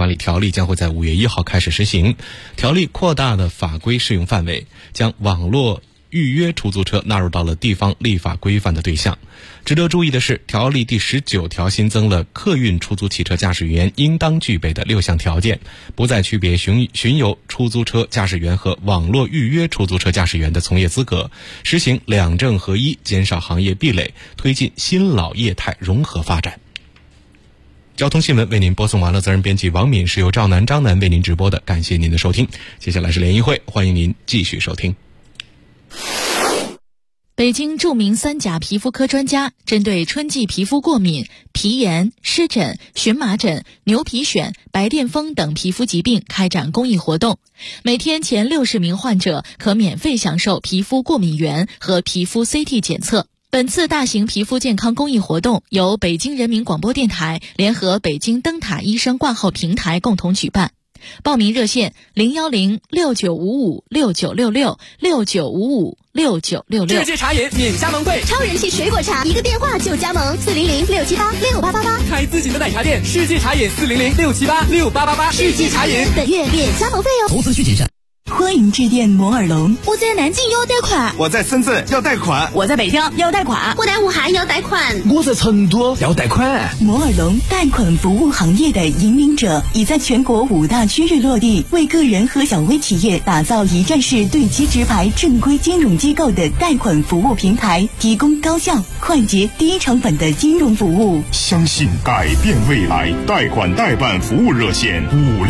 理条例将会在5月1号开始实行。条例扩大了法规适用范围，将网络预约出租车纳入到了地方立法规范的对象。值得注意的是，条例第19条新增了客运出租汽车驾驶员应当具备的6项条件，不再区别巡游出租车驾驶员和网络预约出租车驾驶员的从业资格，实行两证合一，减少行业壁垒，推进新老业态融合发展。交通新闻为您播送完了，责任编辑王敏，是由赵楠、张楠为您直播的，感谢您的收听。接下来是联谊会，欢迎您继续收听。 北京著名3甲皮肤科专家针对春季皮肤过敏、皮炎、湿疹、荨麻疹、牛皮癣、白癜风等皮肤疾病开展公益活动，每天前60名患者可免费享受皮肤过敏原和皮肤 CT 检测。本次大型皮肤健康公益活动由北京人民广播电台联合北京灯塔医生挂号平台共同举办。报名热线010-6955-6966 世界茶饮免加盟费， 超人气水果茶，一个电话就加盟，400-678-6888， 开自己的奶茶店，世界茶饮400-678-6888，世界茶饮本月免加盟费哦。 投资需谨慎。 欢迎致电摩尔龙。 我在南京要贷款， 我在深圳要贷款， 我在北京要贷款， 我在武汉要贷款， 我在成都要贷款。 摩尔龙贷款服务行业的引领者，已在全国5大区域落地，为个人和小微企业打造一站式对接直排正规金融机构的贷款服务平台，提供高效、快捷、低成本的金融服务。 相信改变未来，贷款代办服务热线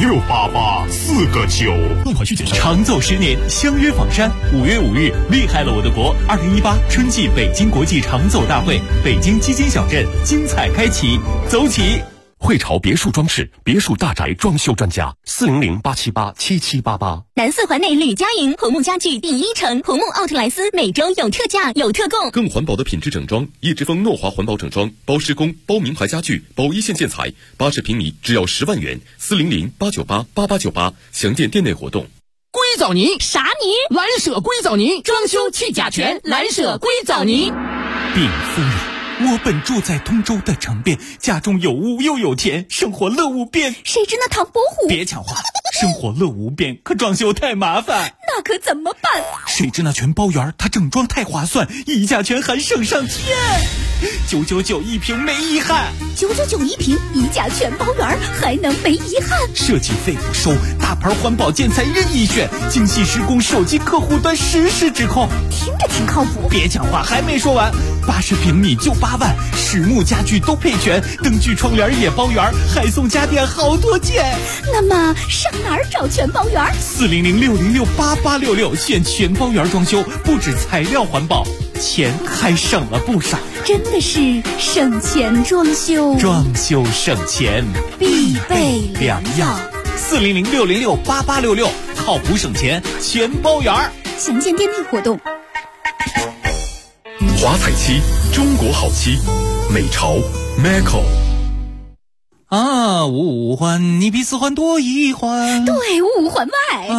5688-4个9。 贷款需谨慎。 长走10年，相约房山。5月5日，厉害了我的国2018春季北京国际长走大会，北京基金小镇精彩开启，走起！ 汇潮别墅装饰，别墅大宅装修专家，400-878-7788。 南4环内吕家营红木家具第1城，红木奥特莱斯每周有特价有特供， 更环保的品质整装，叶之峰诺华环保整装，包施工，包名牌家具，包一线建材，80平米只要10万元，400-898-8898，详见店内活动。 硅藻泥啥泥？ 蓝舍硅藻泥，装修去甲醛，蓝舍硅藻泥。 禀夫人，我本住在通州的城边，家中有屋又有田，生活乐无边。 谁知那唐伯虎？ 别抢话，生活乐无边，可装修太麻烦。 那可怎么办？ 谁知那全包园，它整装太划算，溢价权还省上天，999一平没遗憾。 999一平，溢价全包园，还能没遗憾？ 设计费不收，大牌环保建材任意选，精细施工，手机客户端实时指控， 听着挺靠谱。 别抢话，还没说完，80平米就8万，实木家具都配全，灯具窗帘也包圆，还送家电好多件。 那么上哪儿找全包园 ？400-606-8866，选全包园装修，不止材料环保，钱还省了不少。 真的是省钱装修， 装修省钱必备良药。 400-606-8866，靠谱省钱全包圆。 详见店内活动。 华彩漆，中国好漆，美潮 Macco。 五环你比4环多1环， 对，5环外。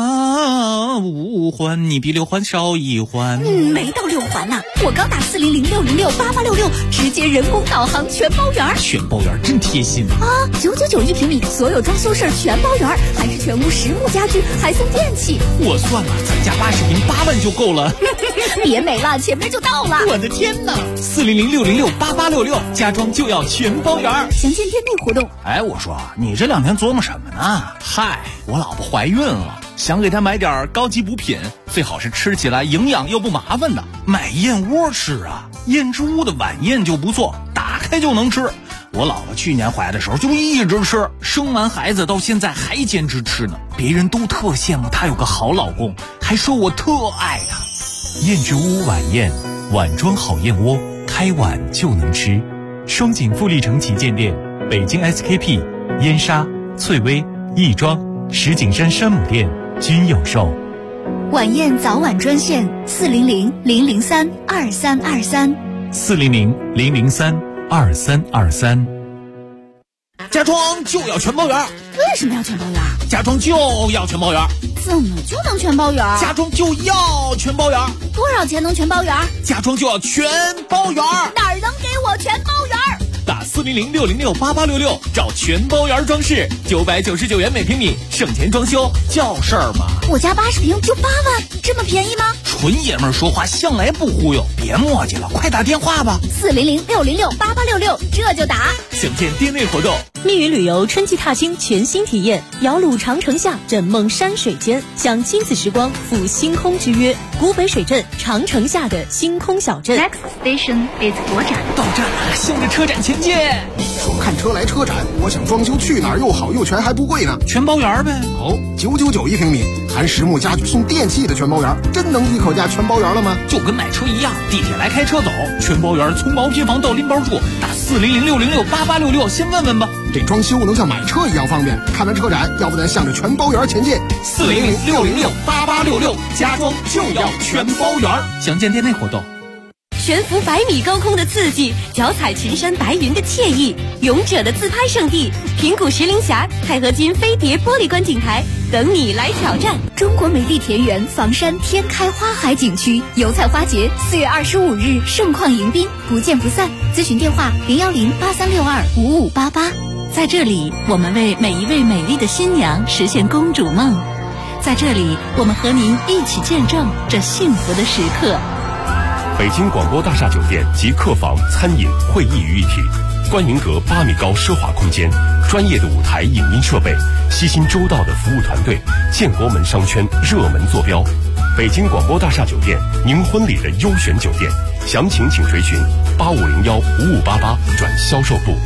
5环你比6环少1环。 没到6环呢，我刚打400-606-8866，直接人工导航全包圆。 全包圆真贴心啊！999一平米，所有装修事全包圆，还是全屋实木家具，还送电器。 我算了，咱家80平8万就够了。 别美了，前面就到了。 我的天哪！400-606-8866，家装就要全包圆。 详见店内活动。 哎，我说你这2天琢磨什么呢？嗨，我老婆怀孕了，想给她买点高级补品，最好是吃起来营养又不麻烦的。买燕窝吃啊，燕之屋的晚宴就不错，打开就能吃。我老婆去年怀的时候就一直吃，生完孩子到现在还坚持吃呢。别人都特羡慕她有个好老公，还说我特爱她。 燕之屋晚宴，碗装好燕窝，开碗就能吃。双井富力城旗舰店，北京 SKP、燕莎、翠微、亦庄、石景山山姆店均有售。 晚宴早晚专线400-003-2323。 400-003-2323。 家装就要全包圆。 为什么要全包圆？ 家装就要全包圆。 怎么就能全包圆？ 家装就要全包圆。 多少钱能全包圆？ 家装就要全包圆。 哪儿能给我全包圆？ 打400-606-8866找全包园装饰，999元每平米，省钱装修叫事儿嘛。 我家80平就8万，这么便宜吗？ 纯爷们儿说话向来不忽悠，别磨叽了，快打电话吧。 400-606-8866，这就打。 想见店内活动。 密云旅游春季踏青全新体验，摇橹长城下，枕梦山水间，享亲子时光，赴星空之约。古北水镇长城下的星空小镇。 Next station is 国展。 到站了，向着车展前进。 说看车来车展，我想装修去哪儿又好又全还不贵呢？ 全包园呗。 哦，999一平米，含实木家具送电器的全包园，真能一口价全包园了吗？ 就跟买车一样，地铁来开车走，全包园从毛坯房到拎包住，打400-606-8866，先问问吧。 这装修能像买车一样方便。看完车展，要不咱向着全包园前进。 400-606-8866，家装就要全包园。 详见店内活动。 悬浮100米高空的刺激，脚踩群山白云的惬意，勇者的自拍圣地平谷石林峡钛合金飞碟玻璃观景台等你来挑战。 中国美丽田园房山天开花海景区油菜花节4月25日盛况迎宾，不见不散。咨询电话010-8362-5588。 在这里，我们为每一位美丽的新娘实现公主梦。在这里，我们和您一起见证这幸福的时刻。 北京广播大厦酒店集客房、餐饮、会议于一体，观云阁8米高奢华空间，专业的舞台影音设备，悉心周到的服务团队，建国门商圈热门坐标。北京广播大厦酒店，您婚礼的优选酒店，详情请垂询8501-5588转销售部。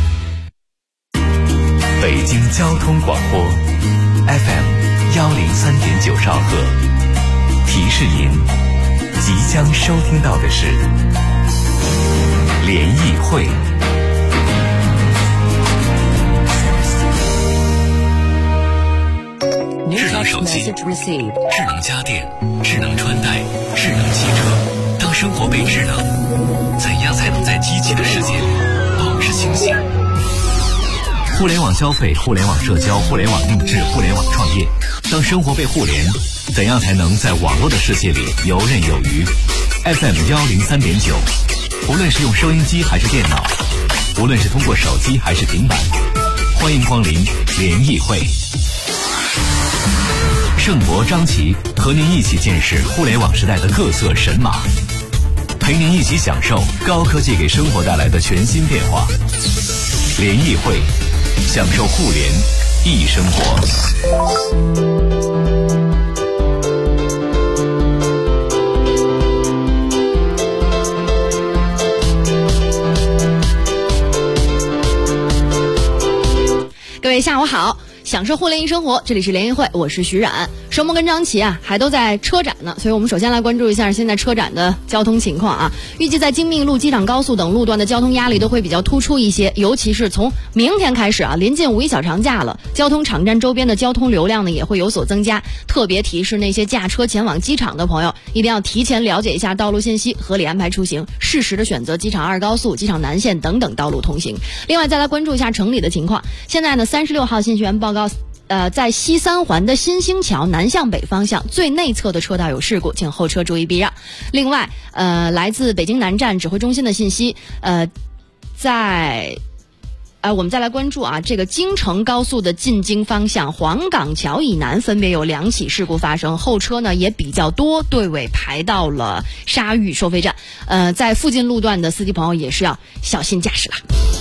北京交通广播 FM 103.9兆赫，提示您即将收听到的是联谊会。智能手机、智能家电、智能穿戴、智能汽车。当生活被智能，怎样才能在机器的世界里保持清醒？互联网消费、互联网社交、互联网定制、互联网创业。当生活被互联，怎样才能在网络的世界里游刃有余？ FM 103.9，无论是用收音机还是电脑，无论是通过手机还是平板，欢迎光临联谊会。盛博、张琪和您一起见识互联网时代的各色神马，陪您一起享受高科技给生活带来的全新变化。联谊会，享受互联易生活。 各位下午好，享受互联易生活，这里是联谊会，我是徐冉。双模跟张琪啊还都在车展呢，所以我们首先来关注一下现在车展的交通情况啊。预计在京密路、机场高速等路段的交通压力都会比较突出一些，尤其是从明天开始啊，临近五一小长假了，交通场站周边的交通流量呢也会有所增加。特别提示那些驾车前往机场的朋友，一定要提前了解一下道路信息，合理安排出行，适时的选择机场2高速、机场南线等等道路通行。另外再来关注一下城里的情况，现在呢36号信息源报告。在西三环的新兴桥南向北方向最内侧的车道有事故，请后车注意避让。另外，来自北京南站指挥中心的信息，我们再来关注啊，这个京承高速的进京方向黄岗桥以南分别有2起事故发生，后车呢也比较多，队尾排到了沙峪收费站。在附近路段的司机朋友也是要小心驾驶了。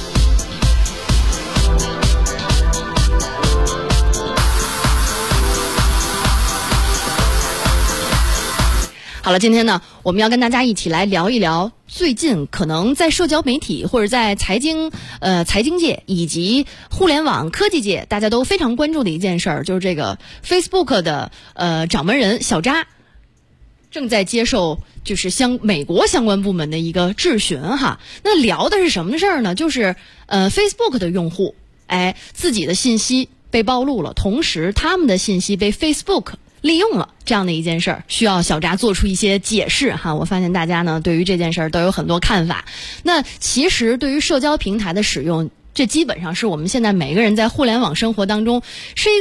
好了，今天呢，我们要跟大家一起来聊一聊最近可能在社交媒体或者在财经界以及互联网科技界，大家都非常关注的一件事儿，就是这个 Facebook 的掌门人小扎正在接受就是美国相关部门的一个质询哈。那聊的是什么的事儿呢？就是Facebook 的用户自己的信息被暴露了，同时他们的信息被 Facebook利用了，这样的一件事儿，需要小扎做出一些解释哈。我发现大家呢对于这件事儿都有很多看法。那其实对于社交平台的使用，这基本上是我们现在每个人在互联网生活当中是一个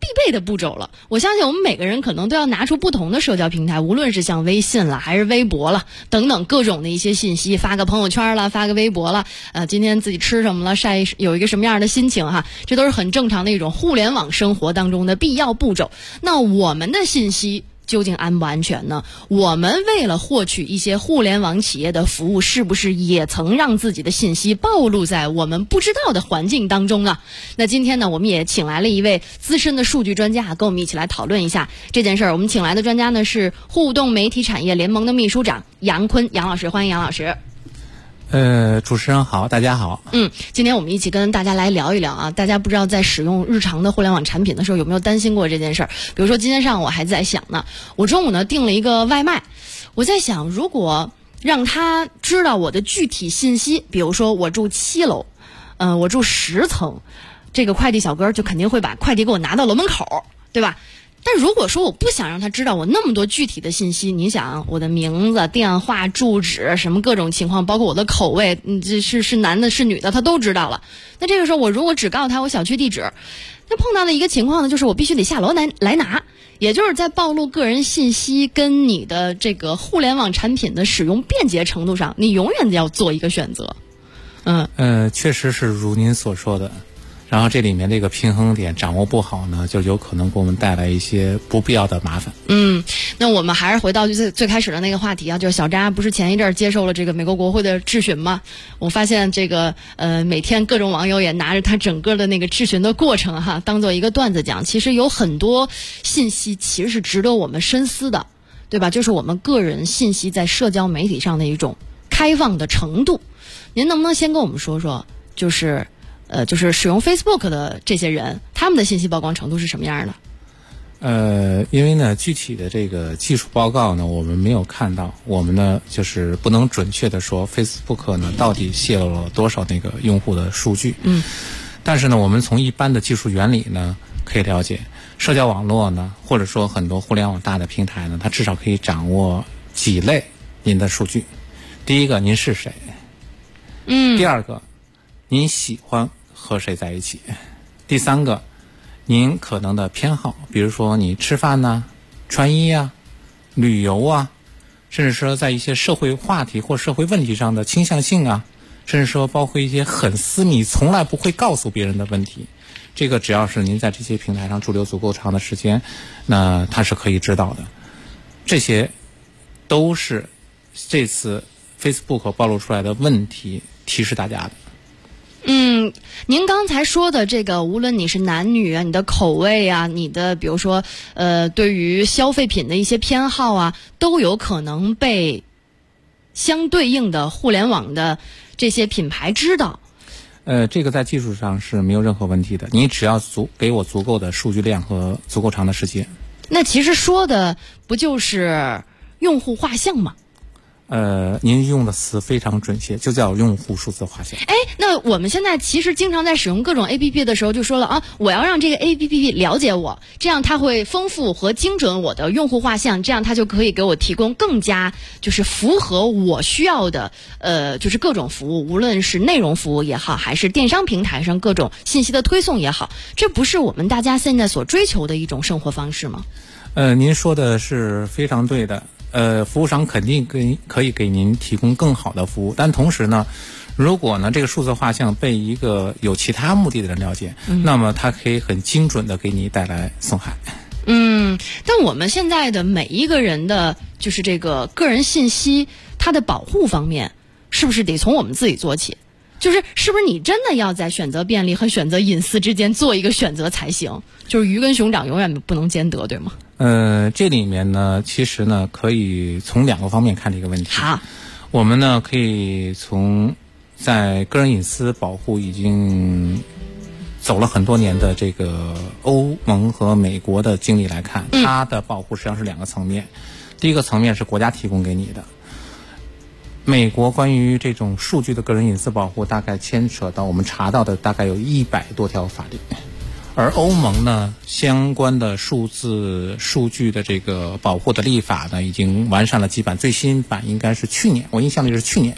必备的步骤了。我相信我们每个人可能都要拿出不同的社交平台，无论是像微信了，还是微博了，等等各种的一些信息，发个朋友圈了，发个微博了，今天自己吃什么了，有一个什么样的心情哈，这都是很正常的一种互联网生活当中的必要步骤。那我们的信息究竟安不安全呢？我们为了获取一些互联网企业的服务，是不是也曾让自己的信息暴露在我们不知道的环境当中啊？那今天呢，我们也请来了一位资深的数据专家，跟我们一起来讨论一下这件事儿。我们请来的专家呢是互动媒体产业联盟的秘书长杨坤杨老师，欢迎杨老师。 主持人好，大家好。 今天我们一起跟大家来聊一聊啊，大家不知道在使用日常的互联网产品的时候有没有担心过这件事儿？比如说今天上午我还在想呢，我中午呢订了一个外卖，我在想如果让他知道我的具体信息，比如说我住7楼，我住10层，这个快递小哥就肯定会把快递给我拿到楼门口，对吧？但如果说我不想让他知道我那么多具体的信息，你想我的名字、电话、住址，什么各种情况，包括我的口味，这是男的是女的，他都知道了。那这个时候我如果只告诉他我小区地址，那碰到的一个情况呢，就是我必须得下楼来拿，也就是在暴露个人信息跟你的这个互联网产品的使用便捷程度上，你永远要做一个选择。 确实是如您所说的。然后这里面这个平衡点掌握不好呢，就有可能给我们带来一些不必要的麻烦。 那我们还是回到最开始的那个话题啊，就是小扎不是前一阵儿接受了这个美国国会的质询吗？我发现这个每天各种网友也拿着他整个的那个质询的过程哈，当做一个段子讲。其实有很多信息其实是值得我们深思的，对吧？就是我们个人信息在社交媒体上的一种开放的程度。您能不能先跟我们说说，就是使用 Facebook 的这些人，他们的信息曝光程度是什么样的？ 因为呢，具体的这个技术报告呢，我们没有看到，我们呢就是不能准确的说 Facebook 呢到底泄露了多少那个用户的数据。但是呢，我们从一般的技术原理呢可以了解，社交网络呢，或者说很多互联网大的平台呢，它至少可以掌握几类您的数据。第一个，您是谁？第二个，您喜欢和谁在一起？第三个，您可能的偏好，比如说你吃饭呐、穿衣啊、旅游啊，甚至说在一些社会话题或社会问题上的倾向性啊，甚至说包括一些很私密、从来不会告诉别人的问题，这个只要是您在这些平台上驻留足够长的时间，那它是可以知道的。这些都是这次 Facebook 暴露出来的问题提示大家的。 您刚才说的这个，无论你是男女啊，你的口味啊，你的比如说对于消费品的一些偏好啊，都有可能被相对应的互联网的这些品牌知道。 这个在技术上是没有任何问题的，你只要给我足够的数据量和足够长的时间。 那其实说的不就是用户画像吗？ 您用的词非常准确，就叫用户数字画像。 那我们现在其实经常在使用各种 APP 的时候就说了啊，我要让这个 APP 了解我，这样它会丰富和精准我的用户画像，这样它就可以给我提供更加就是符合我需要的就是各种服务，无论是内容服务也好，还是电商平台上各种信息的推送也好，这不是我们大家现在所追求的一种生活方式吗？ 您说的是非常对的。服务商肯定可以给您提供更好的服务，但同时呢，如果呢这个数字画像被一个有其他目的的人了解，那么它可以很精准的给你带来损害。 但我们现在的每一个人的就是这个个人信息，它的保护方面，是不是得从我们自己做起？是不是你真的要在选择便利和选择隐私之间做一个选择才行？就是鱼跟熊掌永远不能兼得，对吗？ 这里面呢，其实呢可以从2个方面看这个问题。 好， 我们呢可以从在个人隐私保护已经走了很多年的这个欧盟和美国的经历来看，它的保护实际上是2个层面。第一个层面是国家提供给你的。美国关于这种数据的个人隐私保护，大概牵扯到我们查到的大概有100多条法律，而欧盟呢，相关的数字数据的这个保护的立法呢，已经完善了几版，最新版应该是去年，我印象里是去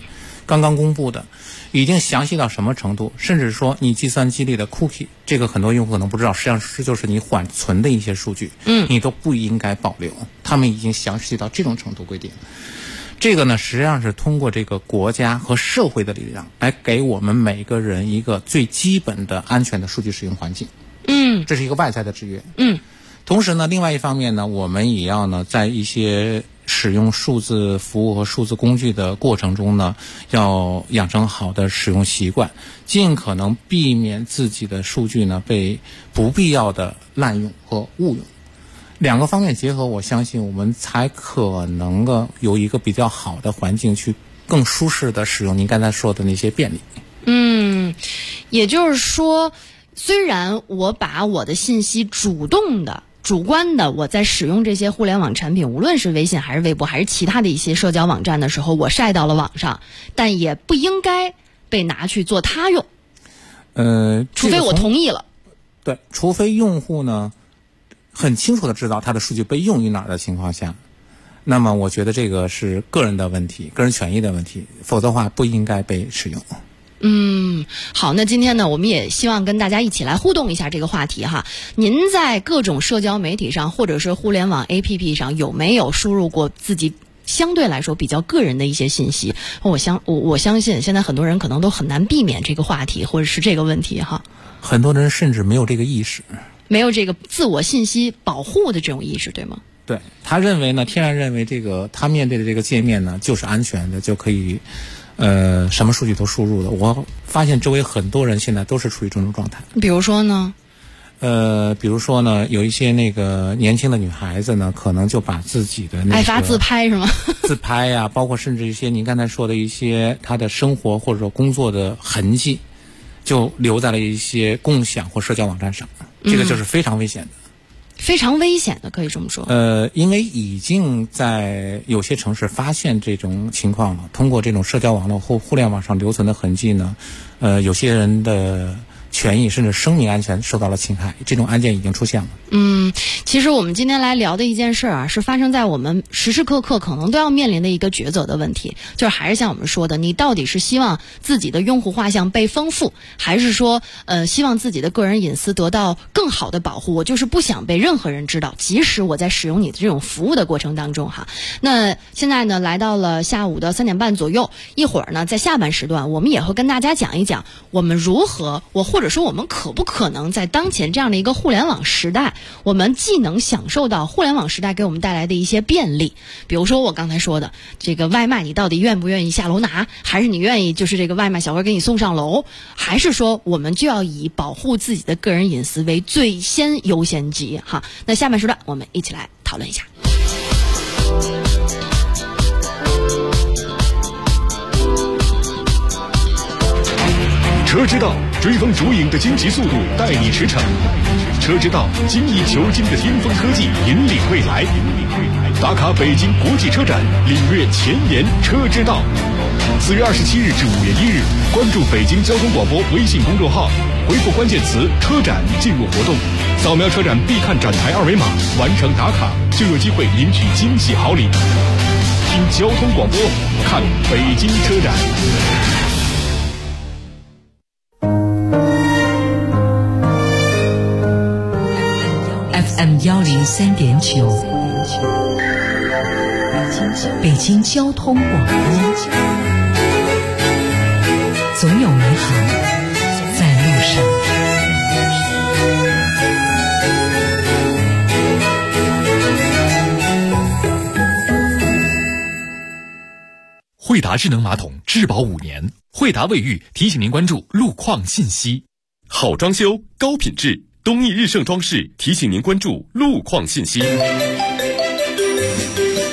刚刚公布的，已经详细到什么程度，甚至说你计算机里的 cookie， 这个很多用户可能不知道，实际上这就是你缓存的一些数据，你都不应该保留，他们已经详细到这种程度规定。这个呢，实际上是通过这个国家和社会的力量来给我们每个人一个最基本的安全的数据使用环境。这是一个外在的制约。同时呢，另外一方面呢，我们也要呢，在一些使用数字服务和数字工具的过程中呢，要养成好的使用习惯，尽可能避免自己的数据呢被不必要的滥用和误用。两个方面结合，我相信我们才可能的有一个比较好的环境去更舒适的使用您刚才说的那些便利。 也就是说，虽然我把我的信息主观的我在使用这些互联网产品，无论是微信还是微博还是其他的一些社交网站的时候，我晒到了网上，但也不应该被拿去做他用。除非我同意了。 对，除非用户呢很清楚的知道他的数据被用于哪儿的情况下，那么我觉得这个是个人的问题，个人权益的问题，否则的话不应该被使用。 好，那今天呢，我们也希望跟大家一起来互动一下这个话题哈。您在各种社交媒体上或者是互联网 APP 上有没有输入过自己相对来说比较个人的一些信息？我相信现在很多人可能都很难避免这个话题或者是这个问题哈。 很多人甚至没有这个意识， 没有这个自我信息保护的这种意识，对吗？ 对，他认为呢，天然认为这个他面对的这个界面呢就是安全的，就可以什么数据都输入的。我发现周围很多人现在都是处于这种状态。 比如说呢， 有一些那个年轻的女孩子呢，可能就把自己的爱发自拍是吗？ 自拍呀，包括甚至一些您刚才说的一些她的生活或者说工作的痕迹，就留在了一些共享或社交网站上，这个就是非常危险的。 非常危险的，可以这么说。 因为已经在有些城市发现这种情况了，通过这种社交网络或互联网上留存的痕迹呢，有些人的权益甚至生命安全受到了侵害，这种案件已经出现了。 其实我们今天来聊的一件事啊，是发生在我们时时刻刻可能都要面临的一个抉择的问题，就是还是像我们说的，你到底是希望自己的用户画像被丰富，还是说希望自己的个人隐私得到更好的保护？我就是不想被任何人知道，即使我在使用你的这种服务的过程当中哈。那现在呢，来到了下午的3点半左右，一会儿呢，在下半时段，我们也会跟大家讲一讲我们如何，或者说我们可不可能在当前这样的一个互联网时代，我们既能享受到互联网时代给我们带来的一些便利，比如说我刚才说的这个外卖，你到底愿不愿意下楼拿，还是你愿意就是这个外卖小哥给你送上楼，还是说我们就要以保护自己的个人隐私为最先优先级哈？那下半时段我们一起来讨论一下。 车之道，追风逐影的惊奇速度带你驰骋；车之道，精益求精的巅峰科技引领未来。打卡北京国际车展，领略前沿车之道。4月27日至5月1日，关注北京交通广播微信公众号，回复关键词“车展”进入活动，扫描车展必看展台二维码，完成打卡就有机会领取惊喜好礼。听交通广播，看北京车展。 FM 103.9，北京交通广播，总有美好在路上。 惠达智能马桶质保5年，惠达卫浴提醒您关注路况信息。 好装修，高品质。东义日盛装饰提醒您关注路况信息。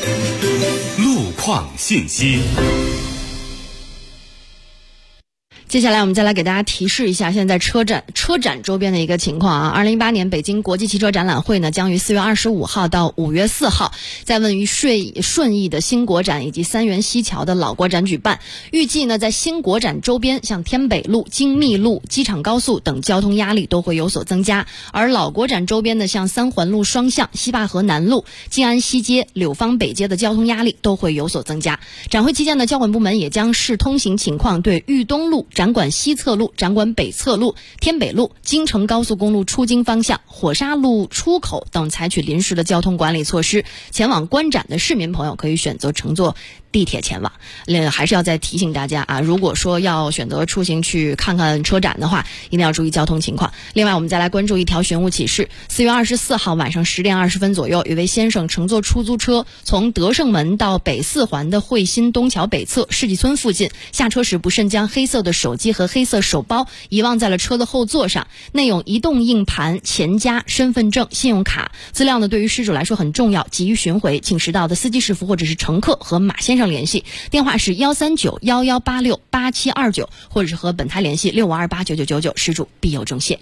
路况信息。 接下来我们再来给大家提示一下现在车展周边的一个情况啊。2018年北京国际汽车展览会呢，将于4月25号到5月4号在位于顺义的新国展以及三元西桥的老国展举办。预计呢，在新国展周边，像天北路、京密路、机场高速等交通压力都会有所增加，而老国展周边的像三环路双向、西坝河南路、静安西街、柳芳北街的交通压力都会有所增加。展会期间呢，交管部门也将视通行情况，对豫东路、展馆西侧路、展馆北侧路、天北路、京承高速公路出京方向、火沙路出口等采取临时的交通管理措施。前往观展的市民朋友可以选择乘坐地铁前往。还是要再提醒大家啊，如果说要选择出行去看看车展的话，一定要注意交通情况。另外我们再来关注一条寻物启事。4月24号晚上10点20分左右，有位先生乘坐出租车从德胜门到北四环的汇新东桥北侧世纪村附近，下车时不慎将黑色的手机和黑色手包遗忘在了车的后座上，内有移动硬盘、钱夹、身份证、信用卡资料呢，对于失主来说很重要，急于寻回，请识到的司机师傅或者是乘客和马先生联系，电话是13911868729，或者是和本台联系65289999，失主必有重谢。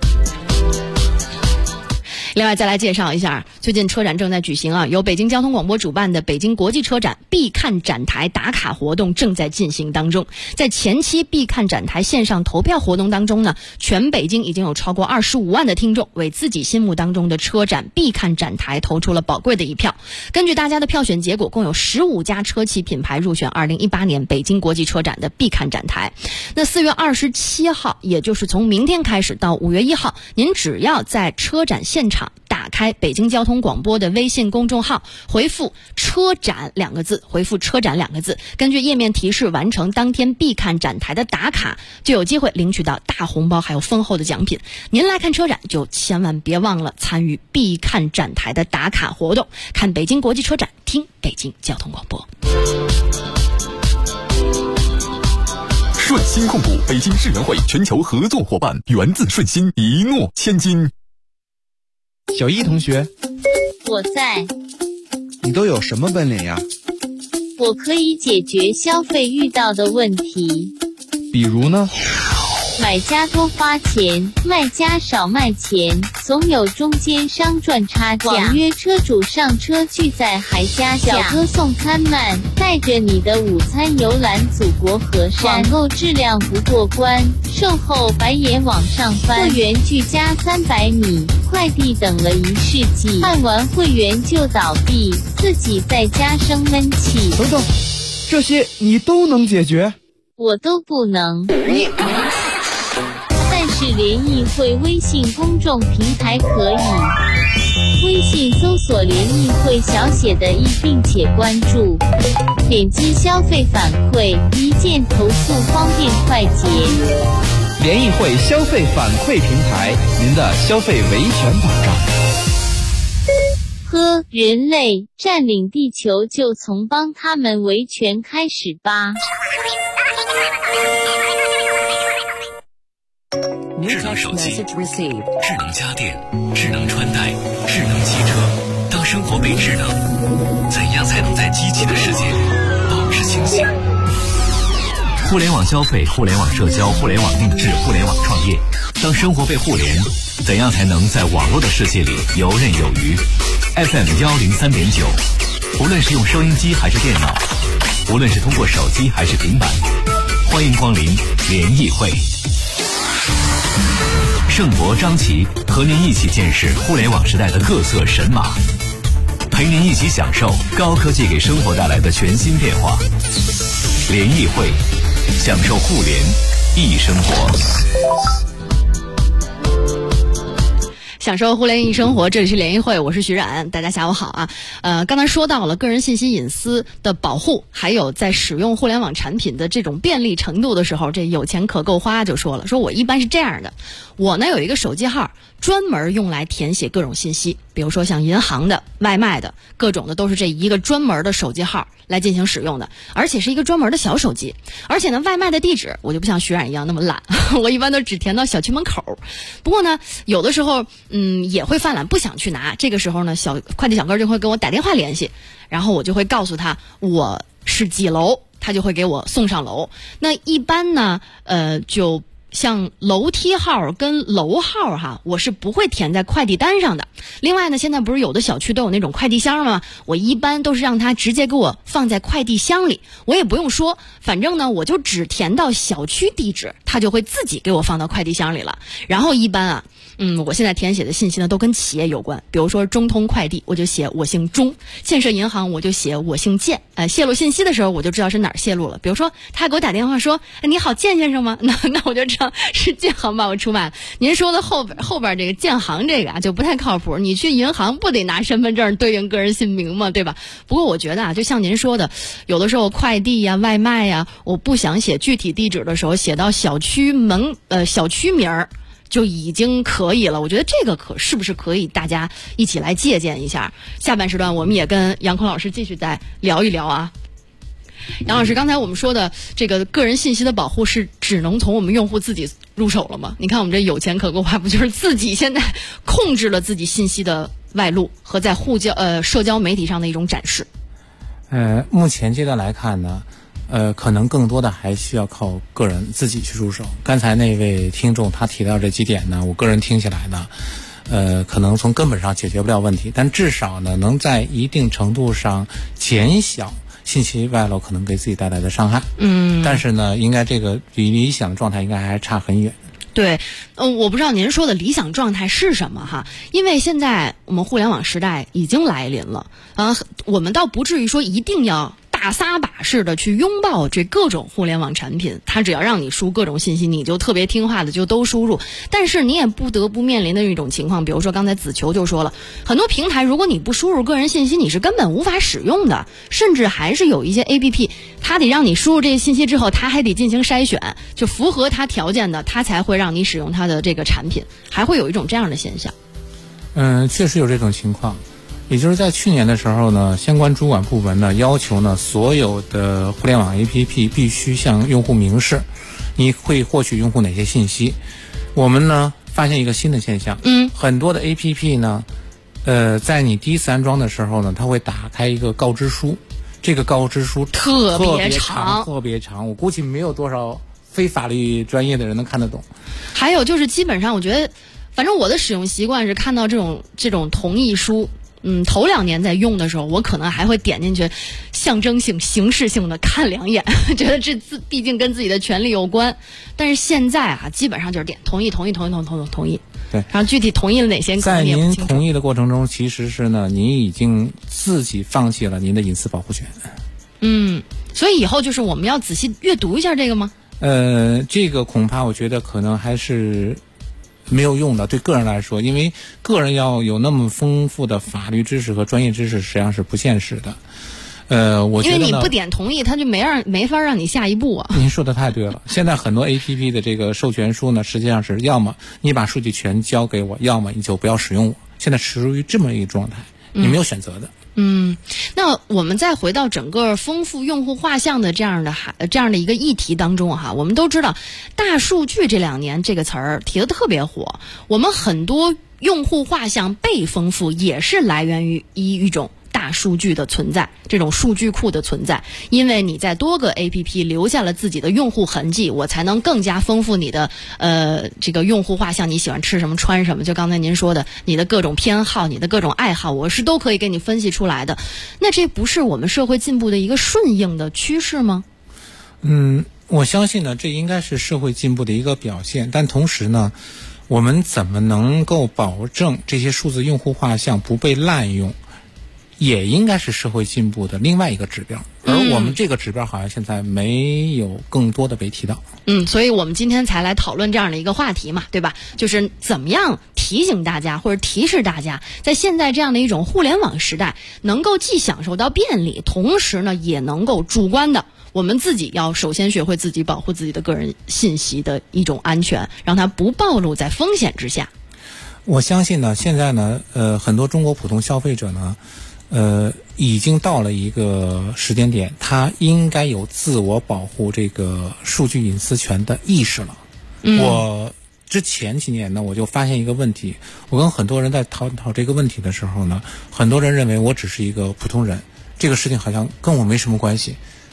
另外再来介绍一下，最近车展正在举行啊，由北京交通广播主办的北京国际车展必看展台打卡活动正在进行当中。在前期必看展台线上投票活动当中呢，全北京已经有超过25万的听众为自己心目当中的车展必看展台投出了宝贵的一票。根据大家的票选结果，共有15家车企品牌入选2018年北京国际车展的必看展台。那4月27号，也就是从明天开始到5月1号，您只要在车展现场打开北京交通广播的微信公众号，回复车展2个字，回复车展2个字，根据页面提示完成当天必看展台的打卡，就有机会领取到大红包还有丰厚的奖品。您来看车展就千万别忘了参与必看展台的打卡活动，看北京国际车展，听北京交通广播。 顺心控股，北京世园会全球合作伙伴，源自顺心，一诺千金。 小易同学， 我在。 你都有什么本领呀？ 我可以解决消费遇到的问题。 比如呢？ 买家多花钱，卖家少卖钱，总有中间商赚差价。网约车主上车拒载还加价，小哥送餐慢，带着你的午餐游览祖国河山。网购质量不过关，售后白眼往上翻。会员拒加300米，快递等了1世纪，办完会员就倒闭，自己在家生闷气。 等等，这些你都能解决？ 我都不能。但是联谊会微信公众平台可以，微信搜索联谊会小写的“易”并且关注，点击消费反馈，一键投诉，方便快捷。 联谊会消费反馈平台，您的消费维权保障。 人类占领地球就从帮他们维权开始吧。 智能手机、智能家电、智能穿戴、智能汽车。当生活被智能，怎样才能在机器的世界里保持清醒？互联网消费、互联网社交、互联网定制、互联网创业。当生活被互联，怎样才能在网络的世界里游刃有余？ FM 103.9，无论是用收音机还是电脑，无论是通过手机还是平板，欢迎光临联谊会。盛博、张琪和您一起见识互联网时代的各色神马，陪您一起享受高科技给生活带来的全新变化。联谊会，享受互联易生活。 享受互联易生活，这里是联谊会，我是徐冉，大家下午好啊。刚才说到了个人信息隐私的保护，还有在使用互联网产品的这种便利程度的时候，这有钱可够花就说了，说我一般是这样的，我呢有一个手机号专门用来填写各种信息，比如说像银行的、外卖的，各种的都是这一个专门的手机号来进行使用的，而且是一个专门的小手机。而且呢，外卖的地址我就不像徐冉一样那么懒，我一般都只填到小区门口。不过呢，有的时候也会犯懒，不想去拿，这个时候呢，快递小哥就会跟我打电话联系，然后我就会告诉他我是几楼他就会给我送上楼。那一般呢，就像楼梯号跟楼号哈，我是不会填在快递单上的。另外呢，现在不是有的小区都有那种快递箱吗？我一般都是让他直接给我放在快递箱里，我也不用说，反正呢我就只填到小区地址，他就会自己给我放到快递箱里了。然后一般啊，我现在填写的信息呢都跟企业有关，比如说中通快递我就写我姓钟，建设银行我就写我姓建，泄露信息的时候我就知道是哪儿泄露了。比如说他给我打电话说你好建先生吗？那我就知道是建行把我出卖了。您说的后边这个建行这个啊就不太靠谱，你去银行不得拿身份证对应个人姓名吗？对吧？不过我觉得啊，就像您说的，有的时候快递呀、外卖呀，我不想写具体地址的时候，写到小区名儿就已经可以了。我觉得这个是不是可以大家一起来借鉴一下？下半时段我们也跟杨孔老师继续再聊一聊啊。杨老师，刚才我们说的这个个人信息的保护是只能从我们用户自己入手了吗？你看我们这有钱可购派不就是自己现在控制了自己信息的外露和在社交媒体上的一种展示？ 目前阶段来看呢，可能更多的还需要靠个人自己去入手。刚才那位听众他提到这几点呢，我个人听起来呢，可能从根本上解决不了问题，但至少呢，能在一定程度上减小信息外露可能给自己带来的伤害。但是呢，应该这个比理想的状态应该还差很远。 对，我不知道您说的理想状态是什么哈，因为现在我们互联网时代已经来临了，我们倒不至于说一定要大撒把式的去拥抱这各种互联网产品，它只要让你输各种信息，你就特别听话的就都输入。但是你也不得不面临的一种情况，比如说刚才子球就说了，很多平台如果你不输入个人信息，你是根本无法使用的，甚至还是有一些 APP， 它得让你输入这些信息之后，它还得进行筛选，就符合它条件的，它才会让你使用它的这个产品，还会有一种这样的现象。 确实有这种情况。也就是在去年的时候呢，相关主管部门呢要求呢所有的互联网 APP 必须向用户明示你会获取用户哪些信息。我们呢发现一个新的现象，很多的 APP 呢在你第一次安装的时候呢，它会打开一个告知书，这个告知书特别长，我估计没有多少非法律专业的人能看得懂。 还有就是基本上我觉得，反正我的使用习惯是看到这种同意书，头2年在用的时候，我可能还会点进去，象征性、形式性的看2眼，觉得这毕竟跟自己的权利有关。但是现在啊，基本上就是点同意。 对， 然后具体同意了哪些， 在您同意的过程中，其实是呢，您已经自己放弃了您的隐私保护权。 所以以后就是我们要仔细阅读一下这个吗？ 这个恐怕我觉得可能还是没有用的，对个人来说，因为个人要有那么丰富的法律知识和专业知识，实际上是不现实的。我觉得呢， 因为你不点同意，他就没法让你下一步啊。 您说的太对了，现在很多 APP 的这个授权书呢，实际上是要么你把数据全交给我，要么你就不要使用我。现在处于这么一个状态，你没有选择的。 那我们再回到整个丰富用户画像的这样的一个议题当中哈，我们都知道大数据这2年这个词儿提得特别火，我们很多用户画像被丰富也是来源于一种大数据的存在，这种数据库的存在，因为你在多个 APP 留下了自己的用户痕迹，我才能更加丰富你的这个用户画像，你喜欢吃什么穿什么，就刚才您说的你的各种偏好，你的各种爱好，我是都可以给你分析出来的。那这不是我们社会进步的一个顺应的趋势吗？ 我相信呢，这应该是社会进步的一个表现，但同时呢，我们怎么能够保证这些数字用户画像不被滥用，也应该是社会进步的另外一个指标，而我们这个指标好像现在没有更多的被提到。 所以我们今天才来讨论这样的一个话题嘛，对吧？就是怎么样提醒大家或者提示大家，在现在这样的一种互联网时代，能够既享受到便利，同时呢也能够主观的，我们自己要首先学会自己保护自己的个人信息的一种安全，让它不暴露在风险之下。 我相信呢，现在呢，很多中国普通消费者呢，已经到了一个时间点，他应该有自我保护这个数据隐私权的意识了。我之前几年呢，我就发现一个问题，我跟很多人在讨这个问题的时候呢，很多人认为我只是一个普通人，这个事情好像跟我没什么关系。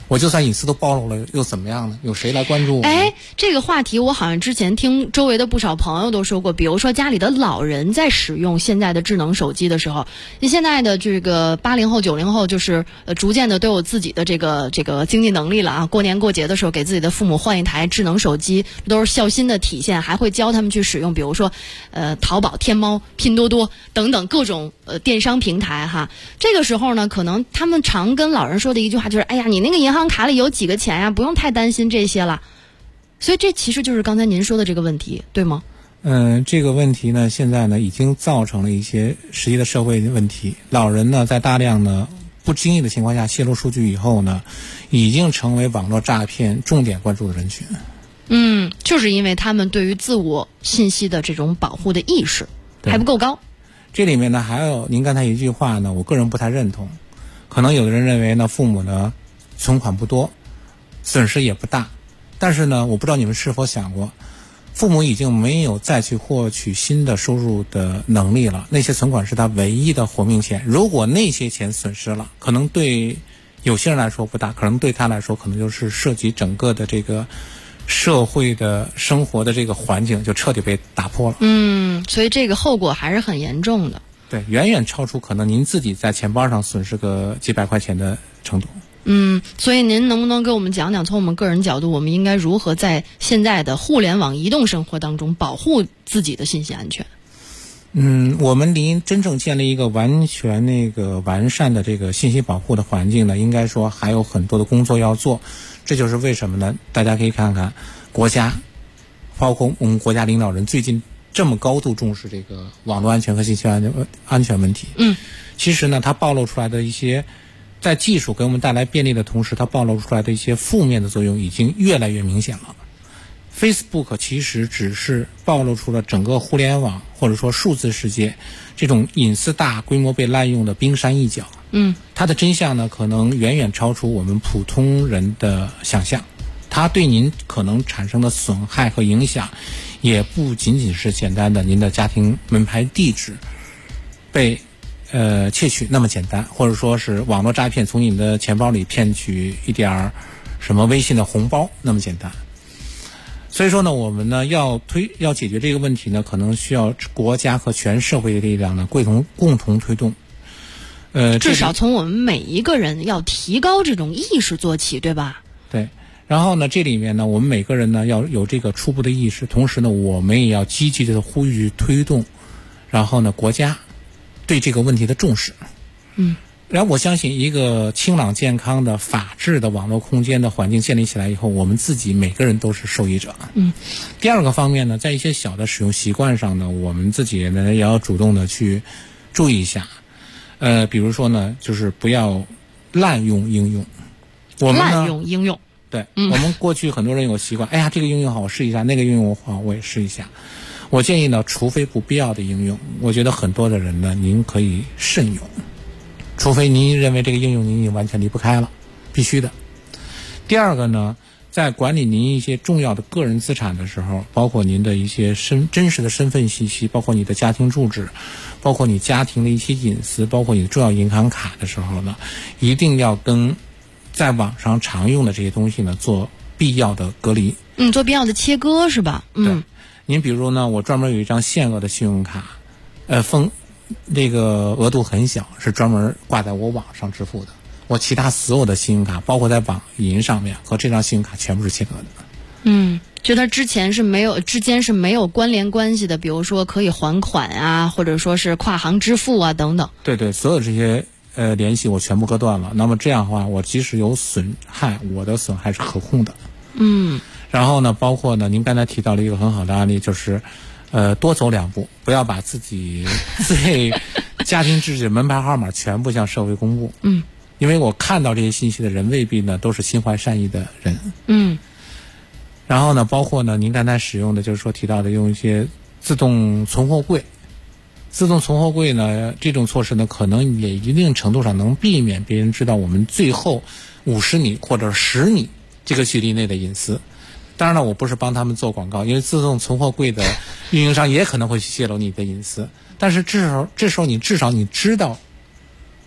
我就算隐私都暴露了，又怎么样呢？有谁来关注我？ 这个话题我好像之前听周围的不少朋友都说过，比如说家里的老人在使用现在的智能手机的时候，现在的这个80后、90后就是逐渐的都有自己的这个经济能力了啊。过年过节的时候给自己的父母换一台智能手机，都是孝心的体现，还会教他们去使用，比如说淘宝、天猫、拼多多等等各种电商平台哈。这个时候呢，可能他们常跟老人说的一句话就是：哎呀，你那个银行卡里有几个钱呀，不用太担心这些了。所以这其实就是刚才您说的这个问题，对吗？ 这个问题呢，现在呢已经造成了一些实际的社会问题。老人呢在大量呢不经意的情况下泄露数据以后呢，已经成为网络诈骗重点关注的人群。 就是因为他们对于自我信息的这种保护的意识还不够高。 这里面呢还有您刚才一句话呢，我个人不太认同。可能有的人认为呢，父母呢存款不多，损失也不大，但是呢，我不知道你们是否想过，父母已经没有再去获取新的收入的能力了，那些存款是他唯一的活命钱。如果那些钱损失了，可能对有些人来说不大，可能对他来说可能就是涉及整个的这个社会的生活的这个环境就彻底被打破了。 所以这个后果还是很严重的。 对，远远超出可能您自己在钱包上损失个几百块钱的程度。 所以您能不能给我们讲讲，从我们个人角度，我们应该如何在现在的互联网移动生活当中保护自己的信息安全？ 我们离真正建立一个完全完善的这个信息保护的环境呢，应该说还有很多的工作要做。这就是为什么呢？大家可以看看国家，包括我们国家领导人最近这么高度重视这个网络安全和信息安全问题。其实呢，它暴露出来的一些在技术给我们带来便利的同时，它暴露出来的一些负面的作用已经越来越明显了。Facebook 其实只是暴露出了整个互联网或者说数字世界这种隐私大、规模被滥用的冰山一角。它的真相呢，可能远远超出我们普通人的想象。它对您可能产生的损害和影响，也不仅仅是简单的您的家庭门牌地址被窃取那么简单，或者说是网络诈骗从你的钱包里骗取一点什么微信的红包那么简单。所以说呢，我们呢要解决这个问题呢，可能需要国家和全社会的力量呢共同推动。 至少从我们每一个人要提高这种意识做起，对吧？ 对。然后呢，这里面呢，我们每个人呢要有这个初步的意识，同时呢，我们也要积极的呼吁推动，然后呢，国家对这个问题的重视。然后我相信，一个清朗健康的法治的网络空间的环境建立起来以后，我们自己每个人都是受益者。第二个方面呢，在一些小的使用习惯上呢，我们自己呢也要主动的去注意一下。比如说呢，就是不要滥用应用。 滥用应用。 对，我们过去很多人有习惯，哎呀，这个应用好，我试一下；那个应用好，我也试一下。我建议呢，除非不必要的应用，我觉得很多的人呢，您可以慎用，除非您认为这个应用您已经完全离不开了，必须的。第二个呢，在管理您一些重要的个人资产的时候，包括您的一些真实的身份信息，包括你的家庭住址，包括你家庭的一些隐私，包括你的重要银行卡的时候呢，一定要跟在网上常用的这些东西呢做必要的隔离。 做必要的切割是吧？ 对。您比如呢，我专门有一张限额的信用卡，这个额度很小，是专门挂在我网上支付的。我其他所有的信用卡，包括在网银上面和这张信用卡全部是切割的。 就它之间是没有关联关系的，比如说可以还款啊，或者说是跨行支付啊等等。 对，所有这些联系我全部割断了。那么这样的话，我即使有损害，我的损害是可控的。然后呢，包括呢，您刚才提到了一个很好的案例，就是多走两步，不要把自己最家庭住址、门牌号码全部向社会公布。因为我看到这些信息的人未必呢都是心怀善意的人。然后呢，包括呢，您刚才使用的就是说提到的用一些自动存货柜。自动存货柜呢，这种措施呢，可能也一定程度上能避免别人知道我们最后50米或者10米这个距离内的隐私。当然了，我不是帮他们做广告，因为自动存货柜的运营商也可能会泄露你的隐私。但是这时候你至少你知道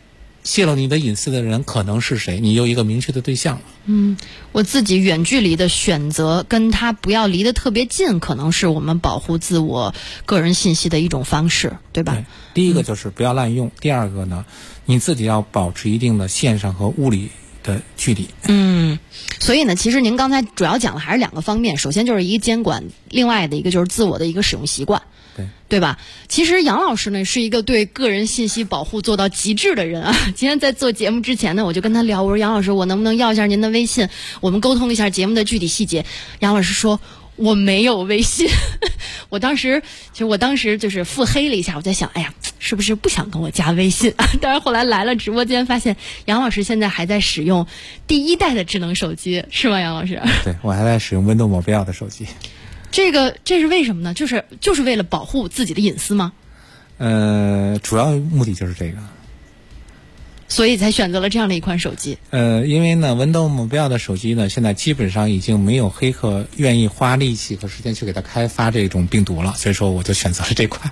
泄露你的隐私的人可能是谁，你有一个明确的对象了。 我自己远距离的选择，跟他不要离得特别近，可能是我们保护自我个人信息的一种方式，对吧？ 对，第一个就是不要滥用，第二个呢，你自己要保持一定的线上和物理的距离。 所以呢，其实您刚才主要讲的还是两个方面，首先就是一个监管，另外的一个就是自我的一个使用习惯。对吧？其实杨老师呢是一个对个人信息保护做到极致的人啊。今天在做节目之前呢，我就跟他聊，我说杨老师，我能不能要一下您的微信，我们沟通一下节目的具体细节。杨老师说我没有微信。我当时就是腹黑了一下，我在想，哎呀，是不是不想跟我加微信？但是后来来了直播间，发现杨老师现在还在使用第一代的智能手机，是吗？杨老师？ 对，我还在使用 Windows Mobile 的手机。 这是为什么呢？就是为了保护自己的隐私吗？ 主要目的就是这个， 所以才选择了这样的一款手机。 因为呢 Windows Mobile 的手机呢，现在基本上已经没有黑客愿意花力气和时间去给它开发这种病毒了，所以说我就选择了这款。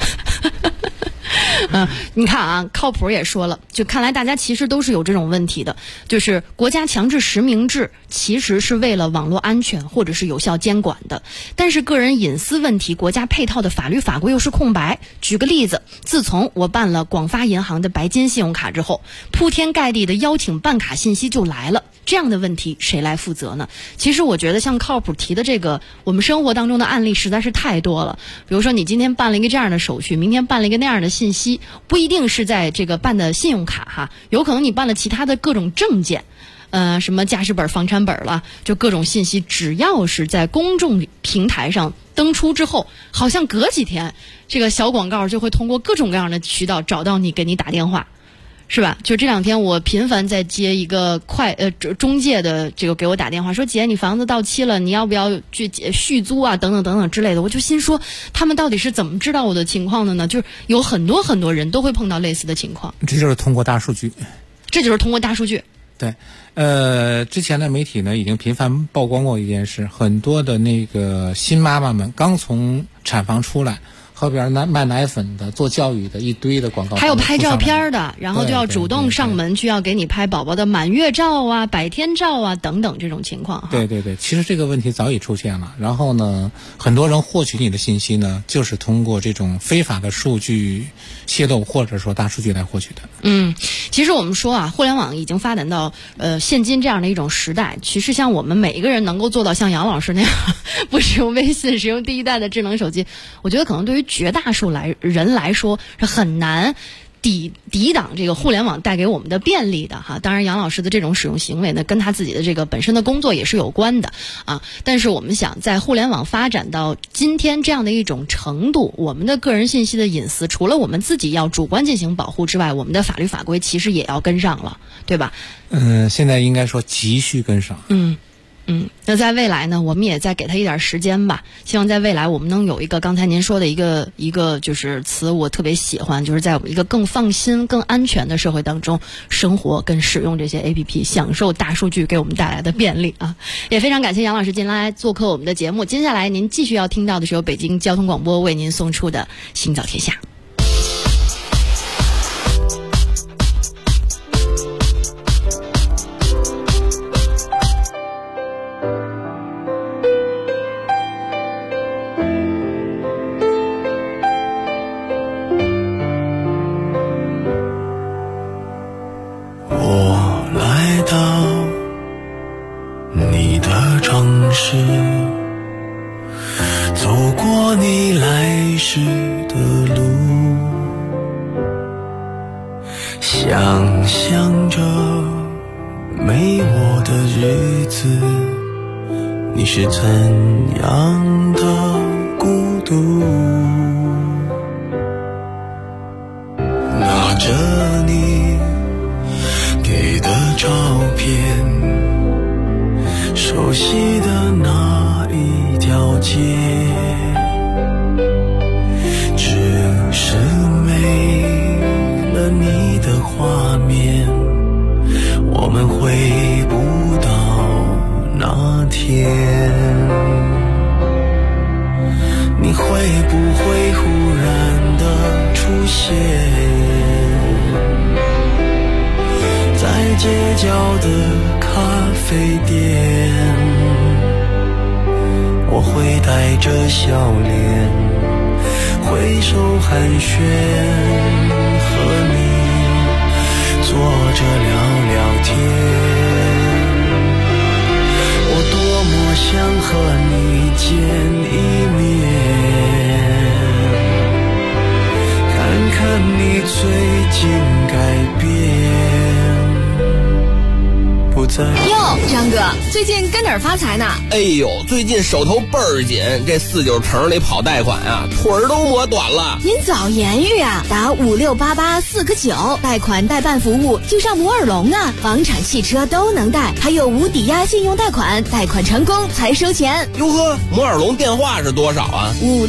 你看啊，靠谱也说了，就看来大家其实都是有这种问题的，就是国家强制实名制其实是为了网络安全或者是有效监管的，但是个人隐私问题国家配套的法律法规又是空白。举个例子，自从我办了广发银行的白金信用卡之后，铺天盖地的邀请办卡信息就来了，这样的问题谁来负责呢？其实我觉得像靠谱提的这个，我们生活当中的案例实在是太多了。比如说你今天办了一个这样的手续，明天办了一个那样的信息，不一定是在这个办的信用卡哈，有可能你办了其他的各种证件，什么驾驶本、房产本了，就各种信息，只要是在公众平台上登出之后，好像隔几天这个小广告就会通过各种各样的渠道找到你，给你打电话。是吧？就这两天我频繁在接一个中介的这个给我打电话说，姐你房子到期了，你要不要去续租啊等等等等之类的。我就心说他们到底是怎么知道我的情况的呢？就是有很多人都会碰到类似的情况。 这就是通过大数据。对，之前的媒体呢已经频繁曝光过一件事，很多的那个新妈妈们刚从产房出来，后边卖奶粉的、做教育的一堆的广告， 还有拍照片的，然后就要主动上门去要给你拍宝宝的满月照啊、百天照啊等等这种情况。 对，其实这个问题早已出现了。然后呢，很多人获取你的信息呢，就是通过这种非法的数据泄露或者说大数据来获取的。 其实我们说啊，互联网已经发展到现今这样的一种时代，其实像我们每一个人能够做到像杨老师那样不使用微信、使用第一代的智能手机，我觉得可能对于绝大数人来说是很难抵挡这个互联网带给我们的便利的哈。当然杨老师的这种使用行为呢，跟他自己的这个本身的工作也是有关的啊。但是我们想，在互联网发展到今天这样的一种程度，我们的个人信息的隐私除了我们自己要主观进行保护之外，我们的法律法规其实也要跟上了，对吧？ 现在应该说急需跟上。 那在未来呢，我们也再给他一点时间吧。希望在未来我们能有一个刚才您说的一个就是词，我特别喜欢，就是在我们一个更放心、更安全的社会当中生活跟使用这些 APP， 享受大数据给我们带来的便利啊！也非常感谢杨老师今天来做客我们的节目。接下来您继续要听到的是由北京交通广播为您送出的《行走天下》。 走过你来时的路，想象着没我的日子，你是怎样的孤独，拿着你给的照片，熟悉的那一条街，只是没了你的画面，我们回不到那天。你会不会忽然的出现， 街角的咖啡店，我会带着笑脸挥手寒暄，和你坐着聊聊天。我多么想和你见一面，看看你最近改变，不再。 哟，张哥，最近跟哪儿发财呢？ 哎呦，最近手头倍儿紧，这49城里跑贷款啊，腿儿都磨短了。 您早言语啊，打56884个9，贷款代办服务就上摩尔龙啊，房产、汽车都能贷，还有无抵押信用贷款，贷款成功才收钱。 哟呵，摩尔龙电话是多少啊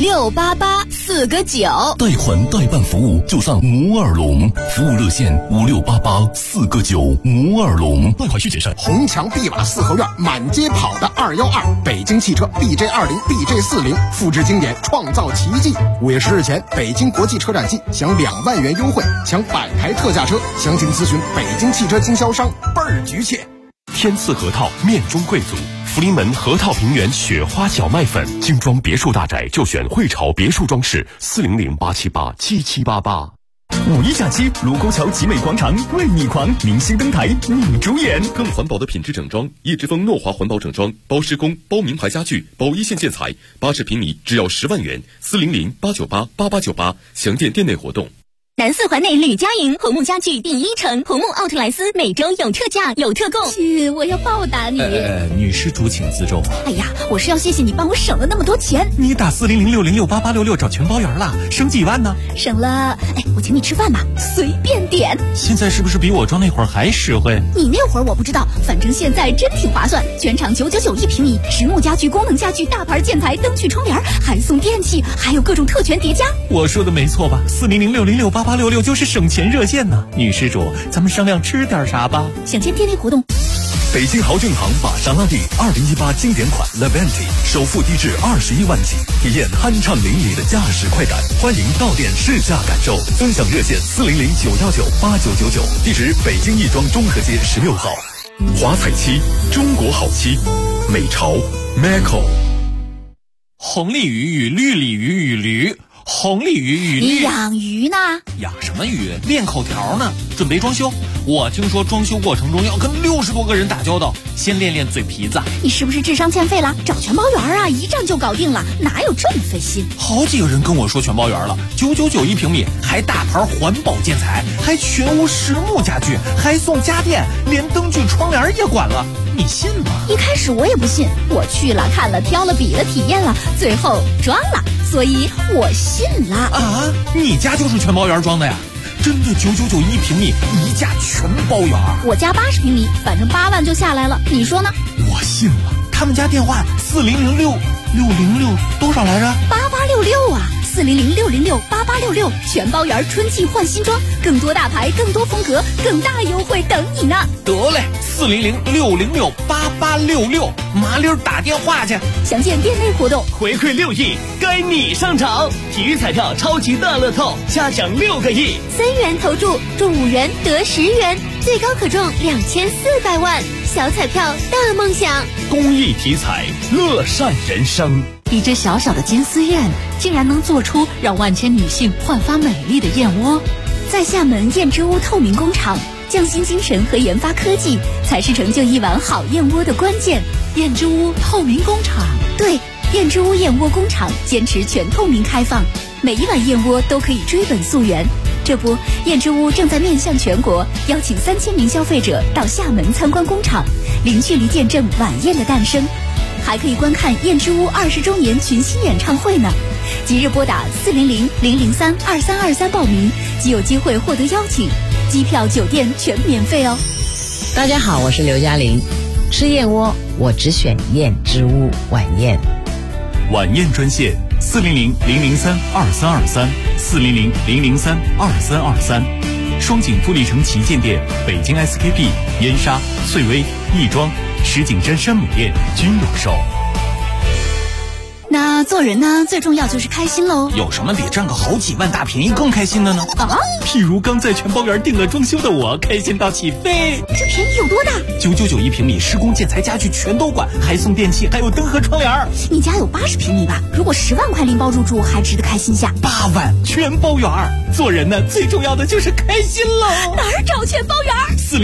？56884个9， 贷款代办服务就上摩尔龙，服务热线56884个9，摩尔龙。贷款需谨慎。 红墙碧瓦四合院，满街跑的212，北京汽车 BJ20、BJ40，复制经典，创造奇迹。5月10日前，北京国际车展季享2万元优惠，抢100台特价车，详情咨询北京汽车经销商，倍儿局切。 天赐核桃，面中贵族。福临门核桃平原雪花小麦粉，精装别墅大宅就选汇潮别墅装饰，400-878-7788。 五一假期，卢沟桥集美广场为你狂，明星登台你主演。 更环保的品质整装，叶之峰诺华环保整装，包施工、包名牌家具、包一线建材，80平米只要10万元，400-898-8898，详见店内活动。 南四环内吕家营红木家具第一城，红木奥特莱斯每周有特价有特供。 亲，我要报答你。 女施主请自重。 哎呀，我是要谢谢你帮我省了那么多钱。 你打400-606-8866找全包圆了，省几万呢？ 省了，我请你吃饭吧，随便点。 现在是不是比我装那会儿还实惠？ 你那会儿我不知道，反正现在真挺划算，全场9991平米，实木家具、功能家具、大牌建材、灯具、窗帘，还送电器，还有各种特权叠加。 我说的没错吧？400-606-8866就是省钱热线呢。女施主，咱们商量吃点啥吧？ 想见店内活动。 北京豪正堂玛莎拉蒂2018经典款 Levante 首付低至21万起，体验酣畅淋漓的驾驶快感。欢迎到店试驾感受，分享热线400-919-8999，地址北京亦庄中和街16号。 华彩漆，中国好漆，美潮 Macco。 红鲤鱼与绿鲤鱼与驴。红鲤鱼与你养鱼呢？ 养什么鱼？练口条呢，准备装修。我听说装修过程中要跟60多个人打交道，先练练嘴皮子。 你是不是智商欠费了？找全包圆啊，一站就搞定了，哪有这么费心？ 好几个人跟我说全包圆了，9991平米，还大牌环保建材，还全屋实木家具，还送家电，连灯具窗帘也管了，你信吗？ 一开始我也不信，我去了看了挑了比了体验了，最后装了，所以我信了。 啊，你家就是全包圆装的呀？真的9991平米，一价全包圆。 我家80平米，反正8万就下来了，你说呢？ 我信了。他们家电话400-606多少来着 ？8866啊，400-606-8866，全包圆，春季换新装，更多大牌，更多风格，更大优惠等你呢。 得嘞，400-606-8866，麻溜打电话去。 详见店内活动。 回馈6亿，该你上场！体育彩票超级大乐透，加奖6个亿 ，3元投注，中5元得10元，最高可中2400万。小彩票大梦想， 公益体彩，乐善人生。 一只小小的金丝燕，竟然能做出让万千女性焕发美丽的燕窝。 在厦门燕之屋透明工厂，匠心精神和研发科技才是成就一碗好燕窝的关键。 燕之屋透明工厂， 对，燕之屋燕窝工厂坚持全透明开放，每一碗燕窝都可以追本溯源。这不，燕之屋正在面向全国，邀请3000名消费者到厦门参观工厂，零距离见证晚宴的诞生，还可以观看燕之屋20周年群星演唱会呢。即日拨打400-003-2323报名，即有机会获得邀请，机票、酒店全免费哦。 大家好，我是刘嘉玲，吃燕窝我只选燕之屋晚宴。 晚宴专线400-003-2323，400-003-2323，双井富力城旗舰店、北京 SKP、燕莎、翠微、亦庄、石景山山姆店均有售。 那做人呢，最重要就是开心喽。 有什么比占个好几万大便宜更开心的呢？ 啊， 譬如刚在全包园订了装修的我，开心到起飞。 这便宜有多大 ？999一平米，施工建材家具全都管，还送电器，还有灯和窗帘。 你家有80平米吧？如果10万块拎包入住，还值得开心下。 8万全包园。 做人呢，最重要的就是开心喽。 哪儿找全包园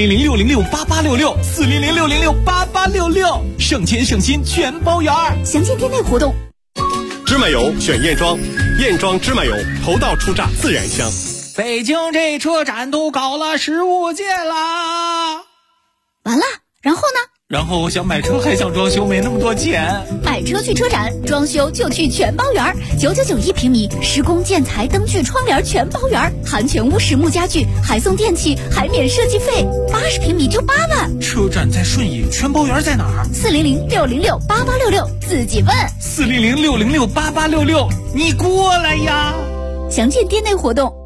？400-606-8866，400-606-8866，省钱省心全包园。 详见店内活动。 芝麻油选燕庄，燕庄芝麻油头道出榨自然香。 北京这车展都搞了15届啦。 完了，然后呢？ 然后我想买车还想装修，没那么多钱。 买车去车展，装修就去全包园，999一平米，施工建材灯具窗帘全包园，含全屋实木家具，还送电器，还免设计费，80平米就8万。 车展在顺义，全包园在哪儿 ？400-606-8866，自己问。 400-606-8866，你过来呀！ 详见店内活动。